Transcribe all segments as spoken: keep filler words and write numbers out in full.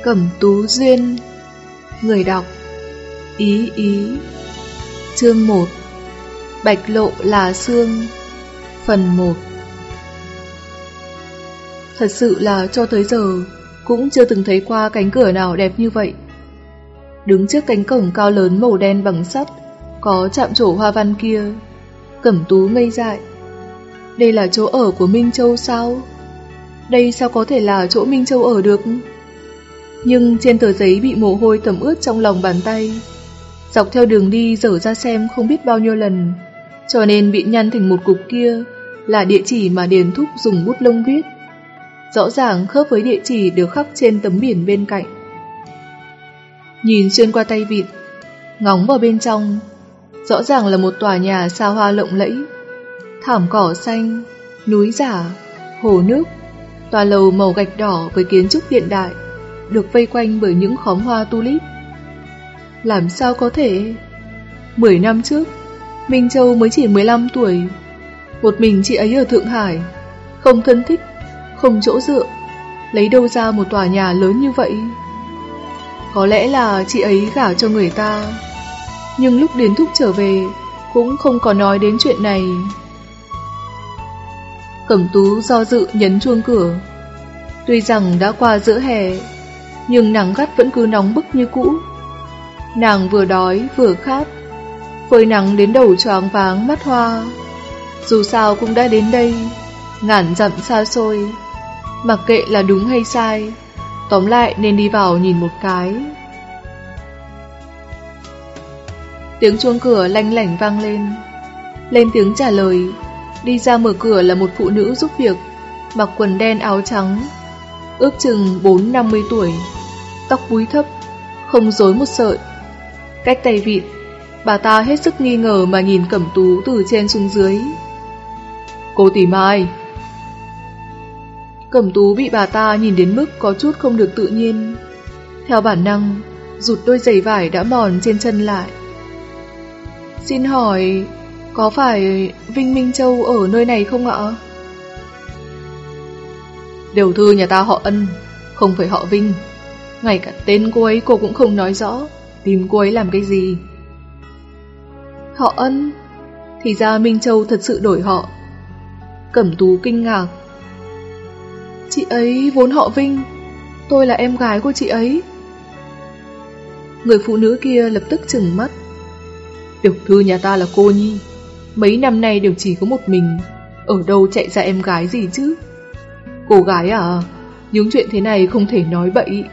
Cẩm Tú Duyên. Người đọc Ý Ý. Chương một. Bạch lộ là xương. Phần một. Thật sự là cho tới giờ cũng chưa từng thấy qua cánh cửa nào đẹp như vậy. Đứng trước cánh cổng cao lớn màu đen bằng sắt, có chạm trổ hoa văn kia, Cẩm Tú ngây dại. Đây là chỗ ở của Minh Châu sao? Đây sao có thể là chỗ Minh Châu ở được? Nhưng trên tờ giấy bị mồ hôi thấm ướt trong lòng bàn tay, dọc theo đường đi dở ra xem không biết bao nhiêu lần, cho nên bị nhăn thành một cục kia là địa chỉ mà Điền Thúc dùng bút lông viết. Rõ ràng khớp với địa chỉ được khắc trên tấm biển bên cạnh. Nhìn xuyên qua tay vịt, ngóng vào bên trong, rõ ràng là một tòa nhà xa hoa lộng lẫy. Thảm cỏ xanh, núi giả, hồ nước, tòa lầu màu gạch đỏ với kiến trúc hiện đại, được vây quanh bởi những khóm hoa tulip. Làm sao có thể? Mười năm trước, Minh Châu mới chỉ mười lăm tuổi. Một mình chị ấy ở Thượng Hải, không thân thích, không chỗ dựa, lấy đâu ra một tòa nhà lớn như vậy? Có lẽ là chị ấy gả cho người ta, nhưng lúc Điền Thúc trở về cũng không có nói đến chuyện này. Cẩm Tú do dự nhấn chuông cửa. Tuy rằng đã qua giữa hè, nhưng nắng gắt vẫn cứ nóng bức như cũ. Nàng vừa đói vừa khát, phơi nắng đến đầu choáng váng mắt hoa. Dù sao cũng đã đến đây, ngàn dặm xa xôi, mặc kệ là đúng hay sai, tóm lại nên đi vào nhìn một cái. Tiếng chuông cửa lanh lảnh vang lên. Lên tiếng trả lời, đi ra mở cửa là một phụ nữ giúp việc, mặc quần đen áo trắng, ước chừng bốn năm mươi tuổi, tóc búi thấp, không rối một sợi. Cách tay vịt, bà ta hết sức nghi ngờ mà nhìn Cẩm Tú từ trên xuống dưới. Cô tìm ai? Cẩm Tú bị bà ta nhìn đến mức có chút không được tự nhiên. Theo bản năng, rụt đôi giày vải đã mòn trên chân lại. Xin hỏi, có phải Vinh Minh Châu ở nơi này không ạ? Điều thư nhà ta họ Ân, không phải họ Vinh. Ngay cả tên cô ấy cô cũng không nói rõ, tìm cô ấy làm cái gì? Họ Ân? Thì ra Minh Châu thật sự đổi họ. Cẩm Tú kinh ngạc. Chị ấy vốn họ Vinh, tôi là em gái của chị ấy. Người phụ nữ kia lập tức trừng mắt. Tiểu thư nhà ta là cô Nhi, mấy năm nay đều chỉ có một mình, ở đâu chạy ra em gái gì chứ? Cô gái à, những chuyện thế này không thể nói bậy.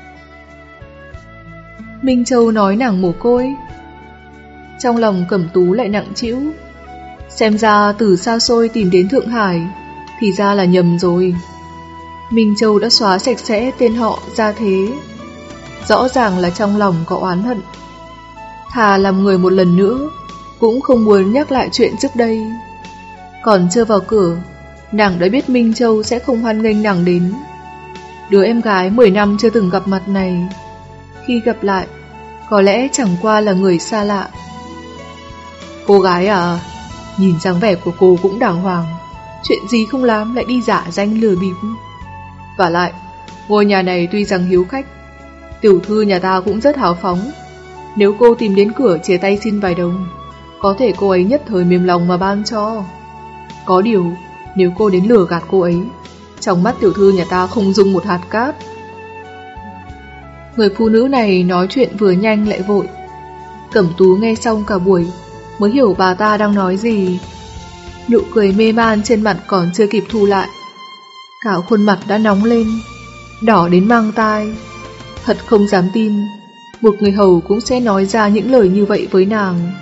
Minh Châu nói nàng mồ côi. Trong lòng Cẩm Tú lại nặng trĩu. Xem ra từ xa xôi tìm đến Thượng Hải, thì ra là nhầm rồi. Minh Châu đã xóa sạch sẽ tên họ ra thế, rõ ràng là trong lòng có oán hận. Thà làm người một lần nữa, cũng không muốn nhắc lại chuyện trước đây. Còn chưa vào cửa, nàng đã biết Minh Châu sẽ không hoan nghênh nàng đến. Đứa em gái mười năm chưa từng gặp mặt này, khi gặp lại, có lẽ chẳng qua là người xa lạ. Cô gái à, nhìn dáng vẻ của cô cũng đàng hoàng, chuyện gì không làm lại đi giả danh lừa bịp. Và lại, ngôi nhà này tuy rằng hiếu khách, tiểu thư nhà ta cũng rất hào phóng. Nếu cô tìm đến cửa chia tay xin vài đồng, có thể cô ấy nhất thời mềm lòng mà ban cho. Có điều, nếu cô đến lừa gạt cô ấy, trong mắt tiểu thư nhà ta không dung một hạt cát. Người phụ nữ này nói chuyện vừa nhanh lại vội. Cẩm Tú nghe xong cả buổi mới hiểu bà ta đang nói gì. Nụ cười mê man trên mặt còn chưa kịp thu lại, cả khuôn mặt đã nóng lên, đỏ đến mang tai. Thật không dám tin một người hầu cũng sẽ nói ra những lời như vậy với nàng.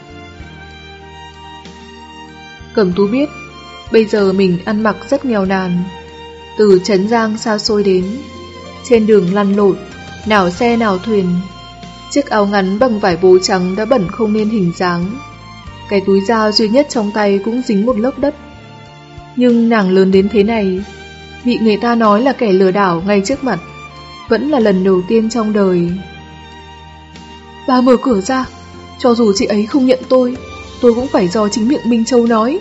Cẩm Tú biết bây giờ mình ăn mặc rất nghèo nàn. Từ Trấn Giang xa xôi đến, trên đường lăn lộn, nào xe nào thuyền. Chiếc áo ngắn bằng vải bố trắng đã bẩn không nên hình dáng. Cái túi dao duy nhất trong tay cũng dính một lớp đất. Nhưng nàng lớn đến thế này, bị người ta nói là kẻ lừa đảo ngay trước mặt, vẫn là lần đầu tiên trong đời. Bà mở cửa ra, cho dù chị ấy không nhận tôi, tôi cũng phải do chính miệng Minh Châu nói.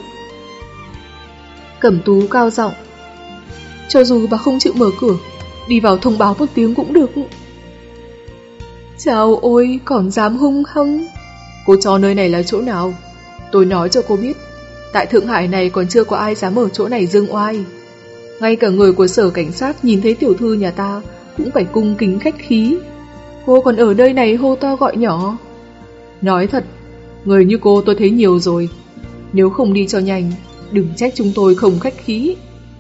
Cẩm Tú cao giọng. Cho dù bà không chịu mở cửa, đi vào thông báo một tiếng cũng được. Chào ôi, còn dám hung hăng. Cô cho nơi này là chỗ nào? Tôi nói cho cô biết, tại Thượng Hải này còn chưa có ai dám ở chỗ này dương oai. Ngay cả người của sở cảnh sát nhìn thấy tiểu thư nhà ta cũng phải cung kính khách khí. Cô còn ở nơi này hô to gọi nhỏ. Nói thật, người như cô tôi thấy nhiều rồi. Nếu không đi cho nhanh, đừng trách chúng tôi không khách khí.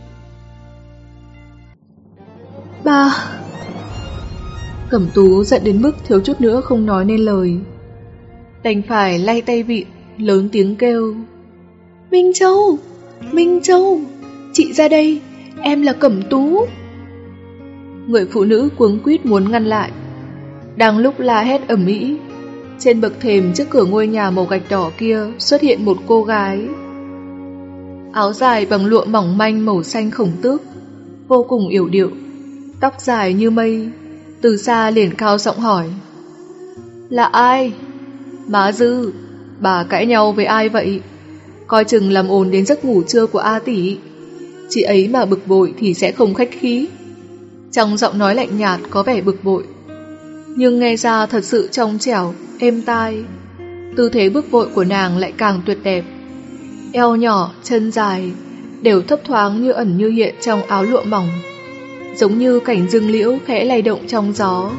Ba. Cẩm Tú giận đến mức thiếu chút nữa không nói nên lời, đành phải lay tay vịn, lớn tiếng kêu. Minh Châu, Minh Châu, chị ra đây, em là Cẩm Tú. Người phụ nữ cuống quýt muốn ngăn lại. Đang lúc la hét ầm ĩ, trên bậc thềm trước cửa ngôi nhà màu gạch đỏ kia xuất hiện một cô gái. Áo dài bằng lụa mỏng manh màu xanh khổng tước, vô cùng yểu điệu, tóc dài như mây, từ xa liền cao giọng hỏi. Là ai? Má Dư, bà cãi nhau với ai vậy? Coi chừng làm ồn đến giấc ngủ trưa của A tỷ. Chị ấy mà bực bội thì sẽ không khách khí. Trong giọng nói lạnh nhạt có vẻ bực bội, nhưng nghe ra thật sự trong trẻo, êm tai. Tư thế bước vội của nàng lại càng tuyệt đẹp. Eo nhỏ, chân dài, đều thấp thoáng như ẩn như hiện trong áo lụa mỏng, giống như cảnh rừng liễu khẽ lay động trong gió.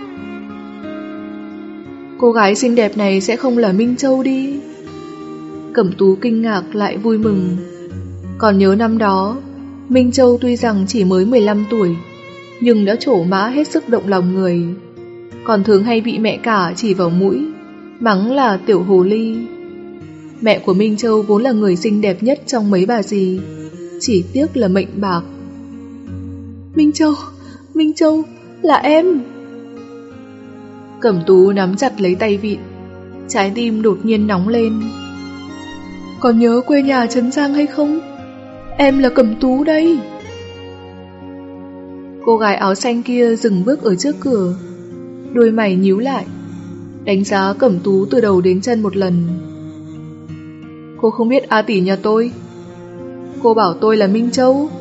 Cô gái xinh đẹp này sẽ không là Minh Châu đi. Cẩm Tú kinh ngạc lại vui mừng. Còn nhớ năm đó, Minh Châu tuy rằng chỉ mới mười lăm tuổi, nhưng đã trổ mã hết sức động lòng người. Còn thường hay bị mẹ cả chỉ vào mũi, mắng là tiểu hồ ly. Mẹ của Minh Châu vốn là người xinh đẹp nhất trong mấy bà dì, chỉ tiếc là mệnh bạc. Minh Châu, Minh Châu, là em. Cẩm Tú nắm chặt lấy tay vịn, trái tim đột nhiên nóng lên. Còn nhớ quê nhà Trấn Giang hay không? Em là Cẩm Tú đây. Cô gái áo xanh kia dừng bước ở trước cửa, đôi mày nhíu lại, đánh giá Cẩm Tú từ đầu đến chân một lần. Cô không biết A tỷ nhà tôi. Cô bảo tôi là Minh Châu.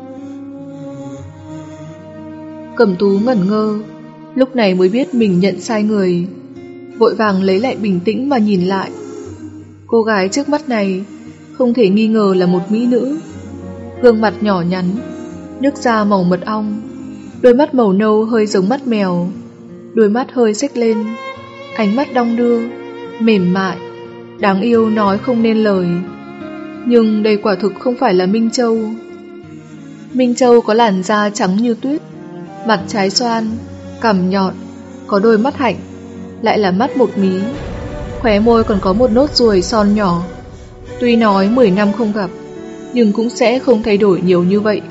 Cẩm Tú ngẩn ngơ, lúc này mới biết mình nhận sai người, vội vàng lấy lại bình tĩnh mà nhìn lại. Cô gái trước mắt này không thể nghi ngờ là một mỹ nữ. Gương mặt nhỏ nhắn, nước da màu mật ong, đôi mắt màu nâu hơi giống mắt mèo, đôi mắt hơi xếch lên, ánh mắt đong đưa, mềm mại, đáng yêu nói không nên lời. Nhưng đây quả thực không phải là Minh Châu. Minh Châu có làn da trắng như tuyết, mặt trái xoan, cằm nhọn, có đôi mắt hạnh, lại là mắt một mí, khóe môi còn có một nốt ruồi son nhỏ. Tuy nói mười năm không gặp, nhưng cũng sẽ không thay đổi nhiều như vậy.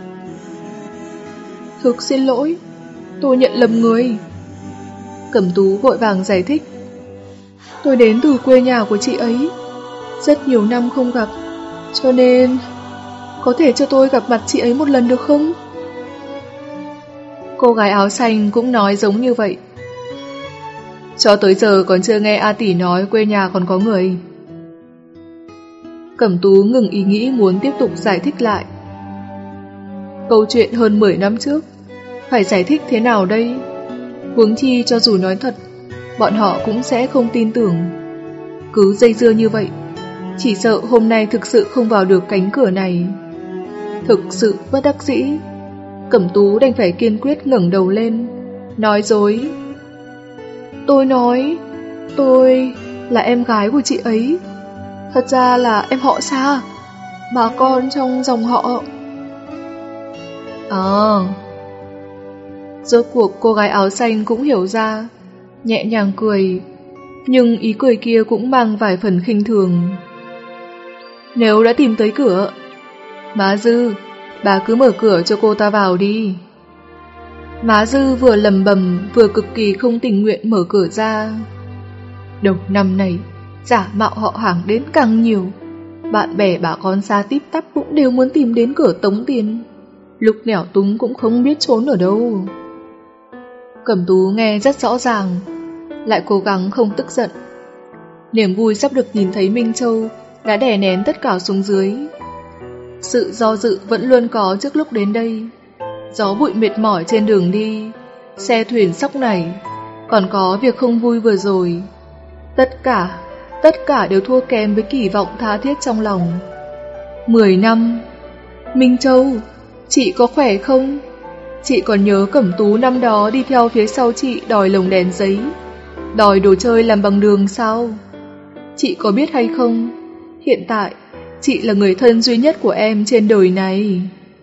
Thực xin lỗi, tôi nhận lầm người. Cẩm Tú vội vàng giải thích. Tôi đến từ quê nhà của chị ấy, rất nhiều năm không gặp, cho nên có thể cho tôi gặp mặt chị ấy một lần được không? Cô gái áo xanh cũng nói giống như vậy. Cho tới giờ còn chưa nghe A tỷ nói quê nhà còn có người. Cẩm Tú ngừng ý nghĩ muốn tiếp tục giải thích lại. Câu chuyện hơn mười năm trước, phải giải thích thế nào đây? Huống chi cho dù nói thật, bọn họ cũng sẽ không tin tưởng. Cứ dây dưa như vậy, chỉ sợ hôm nay thực sự không vào được cánh cửa này. Thực sự bất đắc dĩ, Cẩm Tú đành phải kiên quyết ngẩng đầu lên, nói dối. Tôi nói, tôi là em gái của chị ấy. Thật ra là em họ xa, bà con trong dòng họ. À, rốt cuộc cô gái áo xanh cũng hiểu ra, nhẹ nhàng cười, nhưng ý cười kia cũng mang vài phần khinh thường. Nếu đã tìm tới cửa, má Dư, bà cứ mở cửa cho cô ta vào đi. Má Dư vừa lầm bầm vừa cực kỳ không tình nguyện mở cửa ra. Đầu năm này, giả mạo họ hàng đến càng nhiều, bạn bè bà con xa tít tắp cũng đều muốn tìm đến cửa tống tiền. Lúc nẻo túng cũng không biết trốn ở đâu. Cẩm Tú nghe rất rõ ràng, lại cố gắng không tức giận. Niềm vui sắp được nhìn thấy Minh Châu đã đè nén tất cả xuống dưới. Sự do dự vẫn luôn có trước lúc đến đây. Gió bụi mệt mỏi trên đường đi, xe thuyền sóc nảy, Còn có việc không vui vừa rồi. Tất cả, tất cả đều thua kém với kỳ vọng tha thiết trong lòng. Mười năm. Minh Châu, chị có khỏe không? Chị còn nhớ Cẩm Tú năm đó đi theo phía sau chị đòi lồng đèn giấy, đòi đồ chơi làm bằng đường sao? Chị có biết hay không, hiện tại chị là người thân duy nhất của em trên đời này.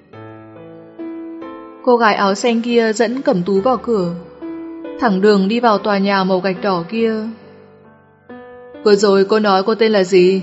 Cô gái áo xanh kia dẫn Cẩm Tú vào cửa, thẳng đường đi vào tòa nhà màu gạch đỏ kia. Vừa rồi cô nói cô tên là gì?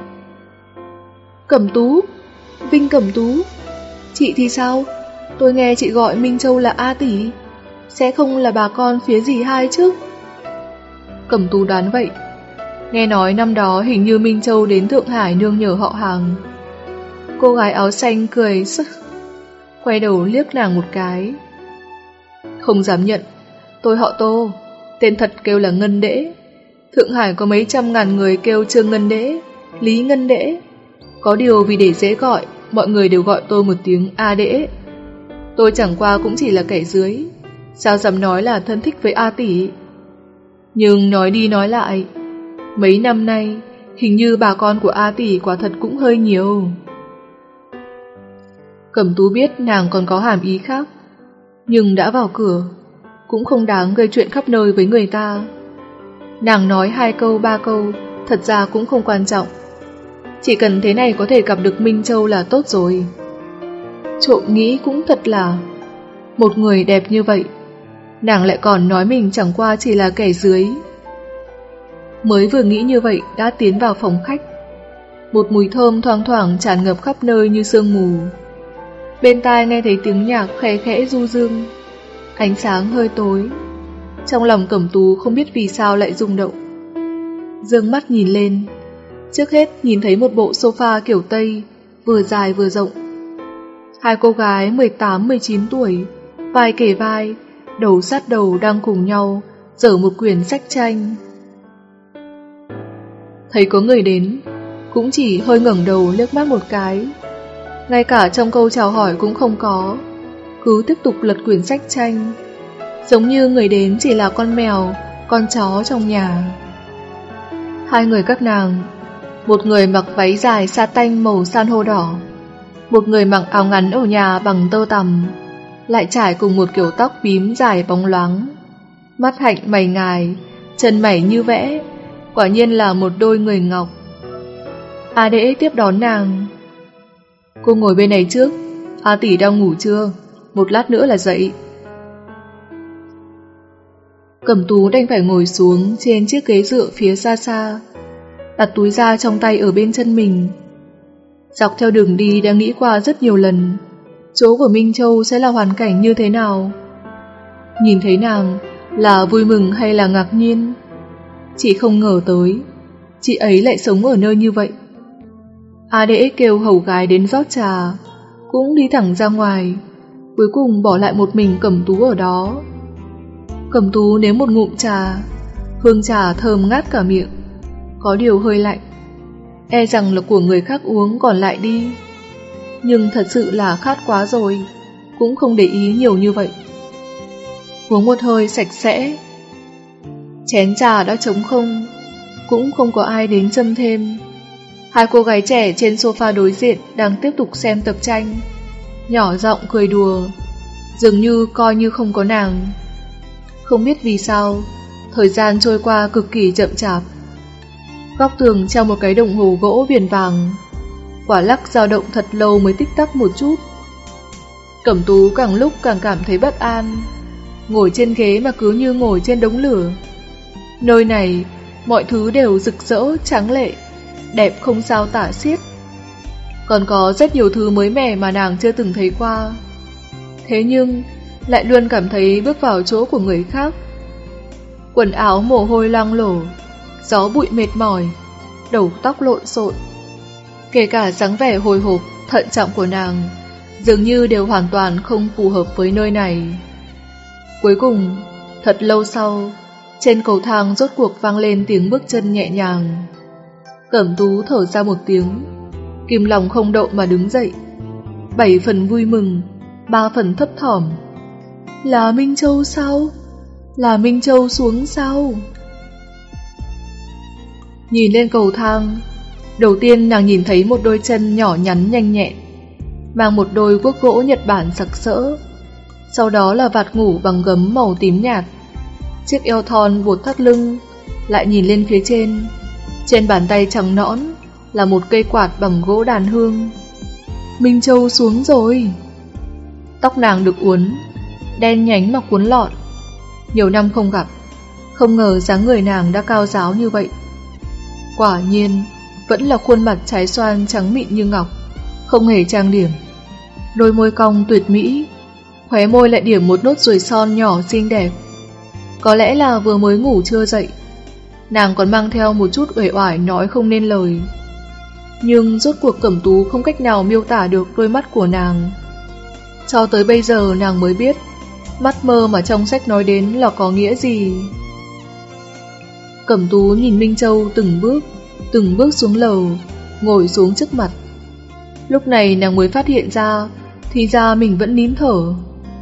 Cẩm Tú, Vinh Cẩm Tú. Chị thì sao? Tôi nghe chị gọi Minh Châu là A tỷ. Sẽ không là bà con phía dì hai chứ? Cẩm Tú đoán vậy. Nghe nói năm đó hình như Minh Châu đến Thượng Hải nương nhờ họ hàng. Cô gái áo xanh cười sức, quay đầu liếc nàng một cái. Không dám nhận, tôi họ Tô, tên thật kêu là Ngân Đễ. Thượng Hải có mấy trăm ngàn người kêu Trương Ngân Đễ, Lý Ngân Đễ. Có điều vì để dễ gọi, mọi người đều gọi tôi một tiếng A Đễ. Tôi chẳng qua cũng chỉ là kẻ dưới, sao dám nói là thân thích với A tỷ. Nhưng nói đi nói lại, mấy năm nay hình như bà con của A tỷ quả thật cũng hơi nhiều. Cẩm Tú biết nàng còn có hàm ý khác, nhưng đã vào cửa, cũng không đáng gây chuyện khắp nơi với người ta. Nàng nói hai câu ba câu, thật ra cũng không quan trọng. Chỉ cần thế này có thể gặp được Minh Châu là tốt rồi. Trộm nghĩ cũng thật là, một người đẹp như vậy, nàng lại còn nói mình chẳng qua chỉ là kẻ dưới. Mới vừa nghĩ như vậy đã tiến vào phòng khách. Một mùi thơm thoang thoảng tràn ngập khắp nơi như sương mù. Bên tai nghe thấy tiếng nhạc khẽ khẽ du dương. Ánh sáng hơi tối. Trong lòng Cẩm Tú không biết vì sao lại rung động. Dương mắt nhìn lên, trước hết nhìn thấy một bộ sofa kiểu Tây, vừa dài vừa rộng. Hai cô gái mười tám mười chín tuổi, vai kề vai, đầu sát đầu đang cùng nhau dở một quyển sách tranh. Thấy có người đến, cũng chỉ hơi ngẩng đầu liếc mắt một cái. Ngay cả trong câu chào hỏi cũng không có, cứ tiếp tục lật quyển sách tranh, giống như người đến chỉ là con mèo, con chó trong nhà. Hai người các nàng, một người mặc váy dài sa tanh màu san hô đỏ, một người mặc áo ngắn ở nhà bằng tơ tằm, lại trải cùng một kiểu tóc bím dài bóng loáng, mắt hạnh mày ngài, chân mày như vẽ, quả nhiên là một đôi người ngọc. A Đễ tiếp đón nàng. Cô ngồi bên này trước, A tỷ đang ngủ chưa? Một lát nữa là dậy. Cẩm Tú đành phải ngồi xuống trên chiếc ghế dựa phía xa xa, đặt túi da trong tay ở bên chân mình. Dọc theo đường đi đã nghĩ qua rất nhiều lần, chỗ của Minh Châu sẽ là hoàn cảnh như thế nào. Nhìn thấy nàng là vui mừng hay là ngạc nhiên. Chị không ngờ tới, chị ấy lại sống ở nơi như vậy. A Đễ kêu hầu gái đến rót trà, cũng đi thẳng ra ngoài, cuối cùng bỏ lại một mình Cẩm Tú ở đó. Cẩm Tú nếm một ngụm trà, hương trà thơm ngát cả miệng, có điều hơi lạnh, e rằng là của người khác uống còn lại đi. Nhưng thật sự là khát quá rồi, cũng không để ý nhiều như vậy. Uống một hơi sạch sẽ, chén trà đã trống không, cũng không có ai đến châm thêm. Hai cô gái trẻ trên sofa đối diện đang tiếp tục xem tập tranh, nhỏ giọng cười đùa, dường như coi như không có nàng. Không biết vì sao, thời gian trôi qua cực kỳ chậm chạp. Góc tường treo một cái đồng hồ gỗ viền vàng, quả lắc dao động thật lâu mới tích tắc một chút. Cẩm Tú càng lúc càng cảm thấy bất an, ngồi trên ghế mà cứ như ngồi trên đống lửa. Nơi này, mọi thứ đều rực rỡ, tráng lệ, đẹp không sao tả xiết. Còn có rất nhiều thứ mới mẻ mà nàng chưa từng thấy qua. Thế nhưng, lại luôn cảm thấy bước vào chỗ của người khác. Quần áo mồ hôi loang lổ, gió bụi mệt mỏi, đầu tóc lộn xộn. Kể cả dáng vẻ hồi hộp, thận trọng của nàng, dường như đều hoàn toàn không phù hợp với nơi này. Cuối cùng, thật lâu sau, trên cầu thang rốt cuộc vang lên tiếng bước chân nhẹ nhàng. Cẩm Tú thở ra một tiếng, kìm lòng không đậu mà đứng dậy. Bảy phần vui mừng, ba phần thấp thỏm. Là Minh Châu sao? Là Minh Châu xuống sao? Nhìn lên cầu thang, đầu tiên nàng nhìn thấy một đôi chân nhỏ nhắn nhanh nhẹn, mang một đôi guốc gỗ Nhật Bản sặc sỡ. Sau đó là vạt ngủ bằng gấm màu tím nhạt, chiếc eo thon buộc thắt lưng. Lại nhìn lên phía trên, trên bàn tay trắng nõn là một cây quạt bằng gỗ đàn hương. Minh Châu xuống rồi. Tóc nàng được uốn, đen nhánh mà cuốn lọn. Nhiều năm không gặp, không ngờ dáng người nàng đã cao ráo như vậy. Quả nhiên, vẫn là khuôn mặt trái xoan trắng mịn như ngọc, không hề trang điểm. Đôi môi cong tuyệt mỹ, khóe môi lại điểm một nốt ruồi son nhỏ xinh đẹp. Có lẽ là vừa mới ngủ chưa dậy, nàng còn mang theo một chút uể oải nói không nên lời. Nhưng rốt cuộc Cẩm Tú không cách nào miêu tả được đôi mắt của nàng. Cho tới bây giờ nàng mới biết mắt mơ mà trong sách nói đến là có nghĩa gì. Cẩm Tú nhìn Minh Châu từng bước, từng bước xuống lầu, ngồi xuống trước mặt. Lúc này nàng mới phát hiện ra, thì ra mình vẫn nín thở.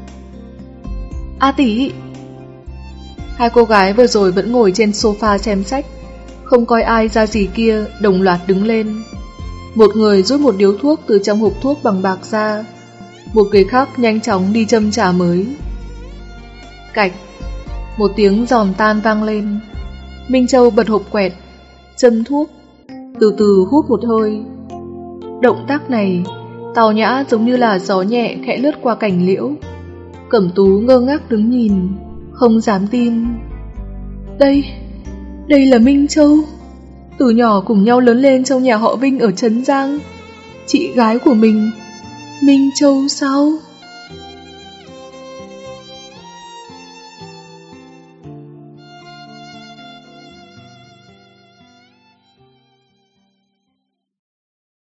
A tỷ! Hai cô gái vừa rồi vẫn ngồi trên sofa xem sách, không coi ai ra gì kia, đồng loạt đứng lên. Một người rút một điếu thuốc từ trong hộp thuốc bằng bạc ra, một người khác nhanh chóng đi châm trà mới. Cạch! Một tiếng giòn tan vang lên. Minh Châu bật hộp quẹt, châm thuốc, từ từ hút một hơi. Động tác này, tào nhã giống như là gió nhẹ khẽ lướt qua cành liễu. Cẩm Tú ngơ ngác đứng nhìn, không dám tin. Đây, đây là Minh Châu. Từ nhỏ cùng nhau lớn lên trong nhà họ Vinh ở Trấn Giang. Chị gái của mình, Minh Châu sao?